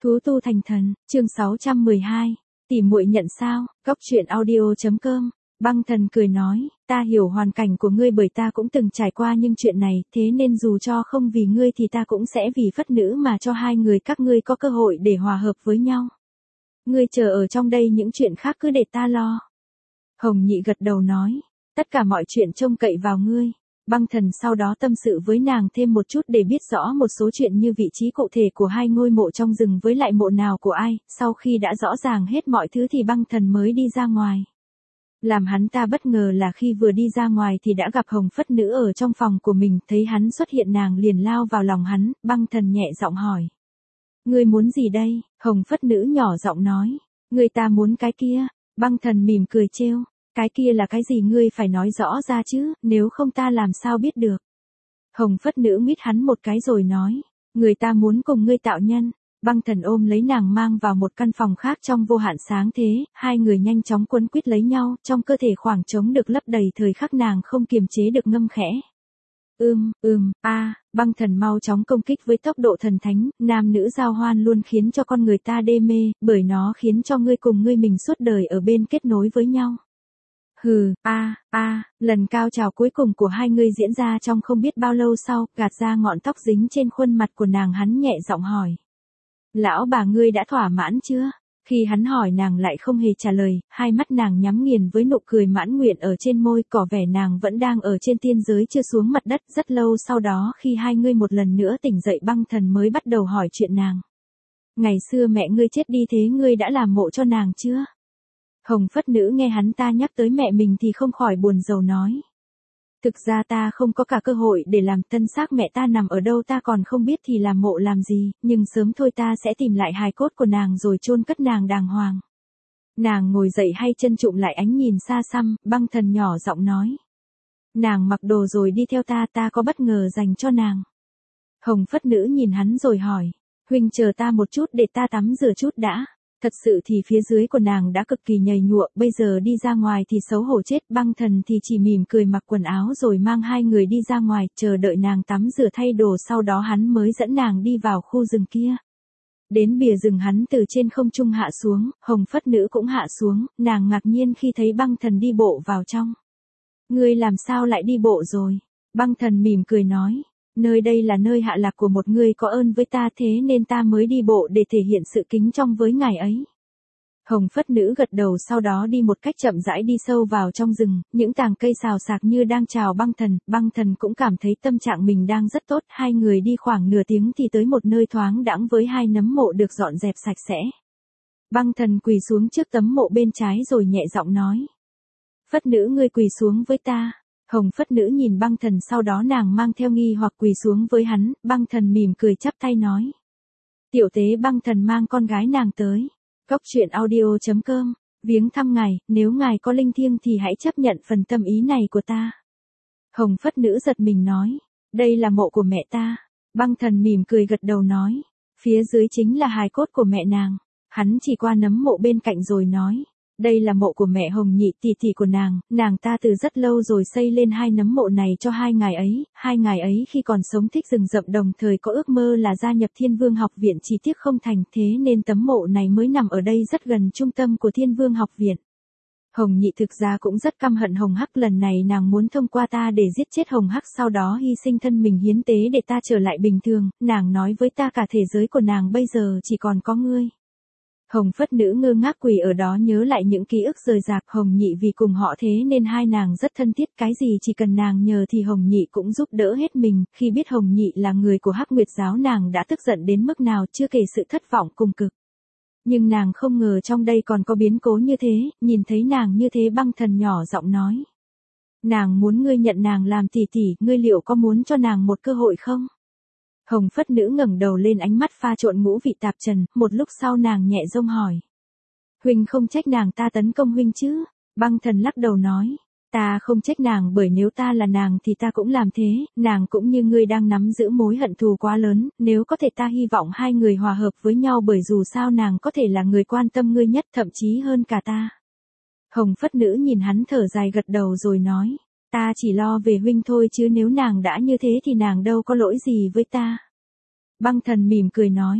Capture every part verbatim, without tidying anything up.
Thú tu thành thần, chương sáu trăm mười hai, tỉ muội nhận sao, góc truyện audio.com, Băng Thần cười nói, ta hiểu hoàn cảnh của ngươi bởi ta cũng từng trải qua những chuyện này, thế nên dù cho không vì ngươi thì ta cũng sẽ vì phất nữ mà cho hai người các ngươi có cơ hội để hòa hợp với nhau. Ngươi chờ ở trong đây những chuyện khác cứ để ta lo. Hồng Nhị gật đầu nói, tất cả mọi chuyện trông cậy vào ngươi. Băng Thần sau đó tâm sự với nàng thêm một chút để biết rõ một số chuyện như vị trí cụ thể của hai ngôi mộ trong rừng với lại mộ nào của ai, sau khi đã rõ ràng hết mọi thứ thì Băng Thần mới đi ra ngoài. Làm hắn ta bất ngờ là khi vừa đi ra ngoài thì đã gặp Hồng Phất Nữ ở trong phòng của mình, thấy hắn xuất hiện nàng liền lao vào lòng hắn, Băng Thần nhẹ giọng hỏi. Ngươi muốn gì đây? Hồng Phất Nữ nhỏ giọng nói, người ta muốn cái kia. Băng Thần mỉm cười trêu. Cái kia là cái gì ngươi phải nói rõ ra chứ, nếu không ta làm sao biết được. Hồng Phất Nữ mít hắn một cái rồi nói, người ta muốn cùng ngươi tạo nhân. Băng Thần ôm lấy nàng mang vào một căn phòng khác trong vô hạn sáng thế, hai người nhanh chóng quấn quýt lấy nhau, trong cơ thể khoảng trống được lấp đầy thời khắc nàng không kiềm chế được ngâm khẽ. Ưm, ừm, a, à, Băng Thần mau chóng công kích với tốc độ thần thánh, nam nữ giao hoan luôn khiến cho con người ta đê mê, bởi nó khiến cho ngươi cùng ngươi mình suốt đời ở bên kết nối với nhau. Hừ, a, a, lần cao trào cuối cùng của hai người diễn ra trong không biết bao lâu sau, gạt ra ngọn tóc dính trên khuôn mặt của nàng hắn nhẹ giọng hỏi. Lão bà ngươi đã thỏa mãn chưa? Khi hắn hỏi nàng lại không hề trả lời, hai mắt nàng nhắm nghiền với nụ cười mãn nguyện ở trên môi, có vẻ nàng vẫn đang ở trên tiên giới chưa xuống mặt đất. Rất lâu sau đó khi hai người một lần nữa tỉnh dậy Băng Thần mới bắt đầu hỏi chuyện nàng. Ngày xưa mẹ ngươi chết đi thế ngươi đã làm mộ cho nàng chưa? Hồng Phất Nữ nghe hắn ta nhắc tới mẹ mình thì không khỏi buồn rầu nói. Thực ra ta không có cả cơ hội để làm, tân xác mẹ ta nằm ở đâu ta còn không biết thì làm mộ làm gì, nhưng sớm thôi ta sẽ tìm lại hài cốt của nàng rồi chôn cất nàng đàng hoàng. Nàng ngồi dậy hay chân trụm lại ánh nhìn xa xăm, Băng Thần nhỏ giọng nói. Nàng mặc đồ rồi đi theo ta, ta có bất ngờ dành cho nàng. Hồng Phất Nữ nhìn hắn rồi hỏi, huynh chờ ta một chút để ta tắm rửa chút đã. Thật sự thì phía dưới của nàng đã cực kỳ nhầy nhụa, bây giờ đi ra ngoài thì xấu hổ chết. Băng Thần thì chỉ mỉm cười mặc quần áo rồi mang hai người đi ra ngoài, chờ đợi nàng tắm rửa thay đồ, sau đó hắn mới dẫn nàng đi vào khu rừng kia. Đến bìa rừng hắn từ trên không trung hạ xuống, Hồng Phất Nữ cũng hạ xuống, nàng ngạc nhiên khi thấy Băng Thần đi bộ vào trong. Ngươi làm sao lại đi bộ rồi? Băng Thần mỉm cười nói. Nơi đây là nơi hạ lạc của một người có ơn với ta, thế nên ta mới đi bộ để thể hiện sự kính trọng với ngài ấy. Hồng Phất Nữ gật đầu, sau đó đi một cách chậm rãi đi sâu vào trong rừng, những tàng cây xào xạc như đang chào Băng Thần. Băng Thần cũng cảm thấy tâm trạng mình đang rất tốt, hai người đi khoảng nửa tiếng thì tới một nơi thoáng đãng với hai nấm mộ được dọn dẹp sạch sẽ. Băng Thần quỳ xuống trước tấm mộ bên trái rồi nhẹ giọng nói. Phất Nữ ngươi quỳ xuống với ta. Hồng Phất Nữ nhìn Băng Thần, sau đó nàng mang theo nghi hoặc quỳ xuống với hắn. Băng Thần mỉm cười chắp tay nói. Tiểu tế Băng Thần mang con gái nàng tới. Góc truyện audio.com, viếng thăm ngài, nếu ngài có linh thiêng thì hãy chấp nhận phần tâm ý này của ta. Hồng Phất Nữ giật mình nói. Đây là mộ của mẹ ta. Băng Thần mỉm cười gật đầu nói. Phía dưới chính là hài cốt của mẹ nàng. Hắn chỉ qua nấm mộ bên cạnh rồi nói. Đây là mộ của mẹ Hồng Nhị, tỷ tỷ của nàng, nàng ta từ rất lâu rồi xây lên hai nấm mộ này cho hai ngài ấy, hai ngài ấy khi còn sống thích rừng rậm, đồng thời có ước mơ là gia nhập Thiên Vương học viện, chỉ tiếc không thành, thế nên tấm mộ này mới nằm ở đây rất gần trung tâm của Thiên Vương học viện. Hồng Nhị thực ra cũng rất căm hận Hồng Hắc, lần này nàng muốn thông qua ta để giết chết Hồng Hắc, sau đó hy sinh thân mình hiến tế để ta trở lại bình thường, nàng nói với ta cả thế giới của nàng bây giờ chỉ còn có ngươi. Hồng Phất Nữ ngơ ngác quỳ ở đó nhớ lại những ký ức rời rạc. Hồng Nhị vì cùng họ thế nên hai nàng rất thân thiết, cái gì chỉ cần nàng nhờ thì Hồng Nhị cũng giúp đỡ hết mình. Khi biết Hồng Nhị là người của Hắc Nguyệt giáo nàng đã tức giận đến mức nào, chưa kể sự thất vọng cùng cực. Nhưng nàng không ngờ trong đây còn có biến cố như thế, nhìn thấy nàng như thế Băng Thần nhỏ giọng nói. Nàng muốn ngươi nhận nàng làm tỷ tỷ, ngươi liệu có muốn cho nàng một cơ hội không? Hồng Phất Nữ ngẩng đầu lên, ánh mắt pha trộn ngũ vị tạp trần, một lúc sau nàng nhẹ giọng hỏi. Huynh không trách nàng ta tấn công huynh chứ? Băng Thần lắc đầu nói. Ta không trách nàng, bởi nếu ta là nàng thì ta cũng làm thế, nàng cũng như ngươi đang nắm giữ mối hận thù quá lớn, nếu có thể ta hy vọng hai người hòa hợp với nhau, bởi dù sao nàng có thể là người quan tâm ngươi nhất, thậm chí hơn cả ta. Hồng Phất Nữ nhìn hắn thở dài gật đầu rồi nói. Ta chỉ lo về huynh thôi chứ nếu nàng đã như thế thì nàng đâu có lỗi gì với ta. Băng Thần mỉm cười nói.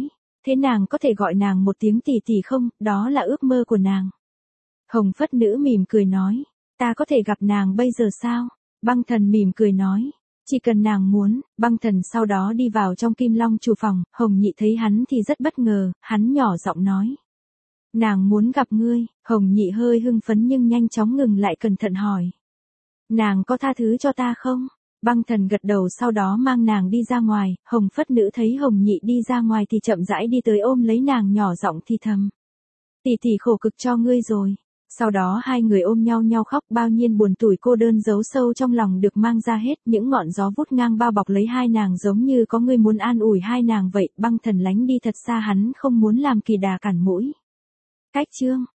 thế nàng có thể gọi nàng một tiếng tỷ tỷ không, đó là ước mơ của nàng. Hồng Phất Nữ mỉm cười nói, ta có thể gặp nàng bây giờ sao? Băng Thần mỉm cười nói, chỉ cần nàng muốn. Băng Thần sau đó đi vào trong Kim Long chủ phòng, Hồng Nhị thấy hắn thì rất bất ngờ, hắn nhỏ giọng nói. Nàng muốn gặp ngươi. Hồng Nhị hơi hưng phấn nhưng nhanh chóng ngừng lại, cẩn thận hỏi. Nàng có tha thứ cho ta không? Băng Thần gật đầu, sau đó mang nàng đi ra ngoài. Hồng Phất Nữ thấy Hồng Nhị đi ra ngoài thì chậm rãi đi tới ôm lấy nàng, nhỏ giọng thì thầm. Tỷ tỷ khổ cực cho ngươi rồi. Sau đó hai người ôm nhau nhau khóc, bao nhiêu buồn tủi cô đơn giấu sâu trong lòng được mang ra hết, những ngọn gió vút ngang bao bọc lấy hai nàng giống như có người muốn an ủi hai nàng vậy. Băng Thần lánh đi thật xa, hắn không muốn làm kỳ đà cản mũi. Cách chương